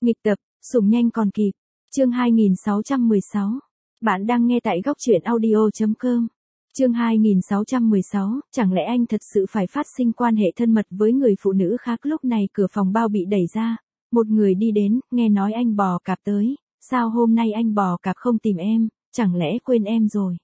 Nghịch tập, sủng nhanh còn kịp. Chương 2616. Bạn đang nghe tại góc truyện audio.com. Chương 2616, chẳng lẽ anh thật sự phải phát sinh quan hệ thân mật với người phụ nữ khác? Lúc này cửa phòng bao bị đẩy ra, một người đi đến, nghe nói anh Bò Cạp tới, sao hôm nay anh Bò Cạp không tìm em, chẳng lẽ quên em rồi?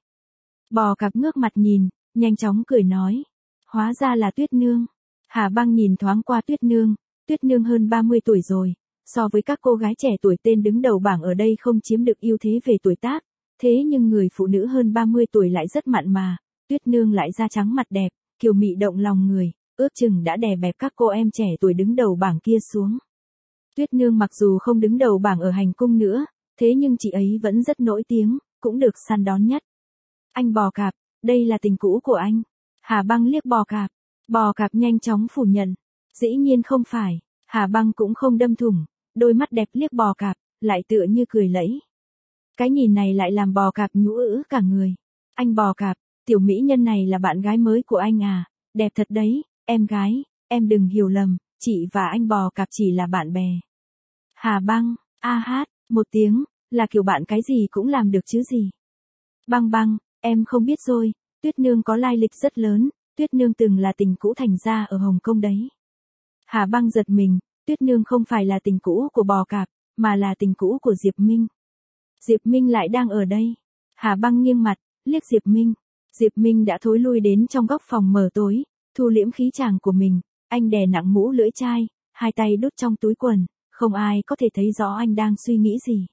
Bò Cạp ngước mặt nhìn, nhanh chóng cười nói, hóa ra là Tuyết Nương. Hà Băng nhìn thoáng qua Tuyết Nương hơn 30 tuổi rồi, so với các cô gái trẻ tuổi tên đứng đầu bảng ở đây không chiếm được ưu thế về tuổi tác, thế nhưng người phụ nữ hơn 30 tuổi lại rất mặn mà, Tuyết Nương lại da trắng mặt đẹp, kiều mị động lòng người, ước chừng đã đè bẹp các cô em trẻ tuổi đứng đầu bảng kia xuống. Tuyết Nương mặc dù không đứng đầu bảng ở hành cung nữa, thế nhưng chị ấy vẫn rất nổi tiếng, cũng được săn đón nhất. Anh Bò Cạp, đây là tình cũ của anh. Hà Băng liếc Bò Cạp nhanh chóng phủ nhận, dĩ nhiên không phải. Hà Băng cũng không đâm thủng, đôi mắt đẹp liếc Bò Cạp, lại tựa như cười lẫy. Cái nhìn này lại làm Bò Cạp nhũ ử cả người. Anh Bò Cạp, tiểu mỹ nhân này là bạn gái mới của anh à, đẹp thật đấy, em gái, em đừng hiểu lầm, chị và anh Bò Cạp chỉ là bạn bè. Hà Băng, a hát, một tiếng, là kiểu bạn cái gì cũng làm được chứ gì. Băng, em không biết rồi, Tuyết Nương có lai lịch rất lớn, Tuyết Nương từng là tình cũ Thành Gia ở Hồng Kông đấy. Hà Băng giật mình, Tuyết Nương không phải là tình cũ của Bò Cạp, mà là tình cũ của Diệp Minh. Diệp Minh lại đang ở đây. Hà Băng nghiêng mặt, liếc Diệp Minh. Diệp Minh đã thối lui đến trong góc phòng mờ tối, thu liễm khí chàng của mình, anh đè nặng mũ lưỡi chai, hai tay đút trong túi quần, không ai có thể thấy rõ anh đang suy nghĩ gì.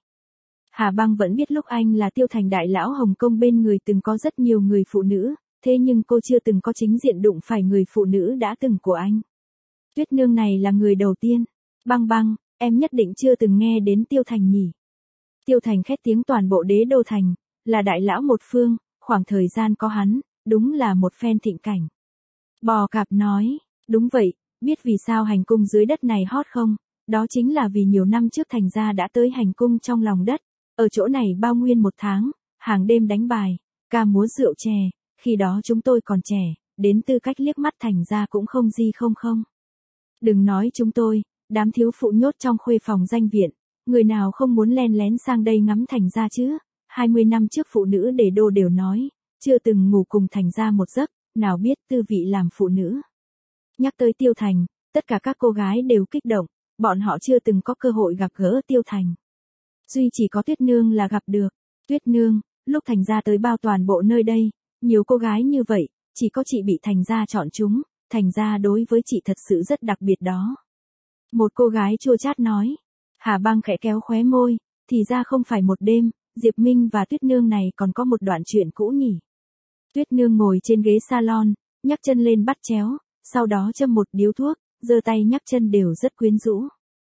Hà Băng vẫn biết lúc anh là Tiêu Thành đại lão Hồng Kông bên người từng có rất nhiều người phụ nữ, thế nhưng cô chưa từng có chính diện đụng phải người phụ nữ đã từng của anh. Tuyết Nương này là người đầu tiên. Băng, em nhất định chưa từng nghe đến Tiêu Thành nhỉ. Tiêu Thành khét tiếng toàn bộ đế đô thành, là đại lão một phương, khoảng thời gian có hắn, đúng là một phen thịnh cảnh. Bò Cạp nói, đúng vậy, biết vì sao hành cung dưới đất này hot không? Đó chính là vì nhiều năm trước Thành Gia đã tới hành cung trong lòng đất, ở chỗ này bao nguyên một tháng, hàng đêm đánh bài, ca múa rượu chè, khi đó chúng tôi còn trẻ, đến tư cách liếc mắt Thành Gia cũng không gì không. Đừng nói chúng tôi, đám thiếu phụ nhốt trong khuê phòng danh viện, người nào không muốn len lén sang đây ngắm Thành Gia chứ, 20 năm trước phụ nữ đề đô đều nói, chưa từng ngủ cùng Thành Gia một giấc, nào biết tư vị làm phụ nữ. Nhắc tới Tiêu Thành, tất cả các cô gái đều kích động, bọn họ chưa từng có cơ hội gặp gỡ Tiêu Thành. Duy chỉ có Tuyết Nương là gặp được. Tuyết Nương, lúc Thành Gia tới bao toàn bộ nơi đây, nhiều cô gái như vậy, chỉ có chị bị Thành Gia chọn chúng, Thành Gia đối với chị thật sự rất đặc biệt đó. Một cô gái chua chát nói. Hà Băng khẽ kéo khóe môi, thì ra không phải một đêm, Diệp Minh và Tuyết Nương này còn có một đoạn chuyện cũ nhỉ. Tuyết Nương ngồi trên ghế salon, nhấc chân lên bắt chéo, sau đó châm một điếu thuốc, giơ tay nhấc chân đều rất quyến rũ.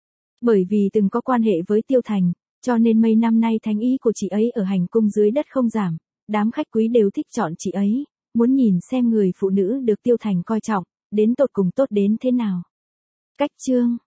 Bởi vì từng có quan hệ với Tiêu Thành, cho nên mấy năm nay thánh ý của chị ấy ở hành cung dưới đất không giảm, đám khách quý đều thích chọn chị ấy, muốn nhìn xem người phụ nữ được Tiêu Thành coi trọng, đến tột cùng tốt đến thế nào. Cách chương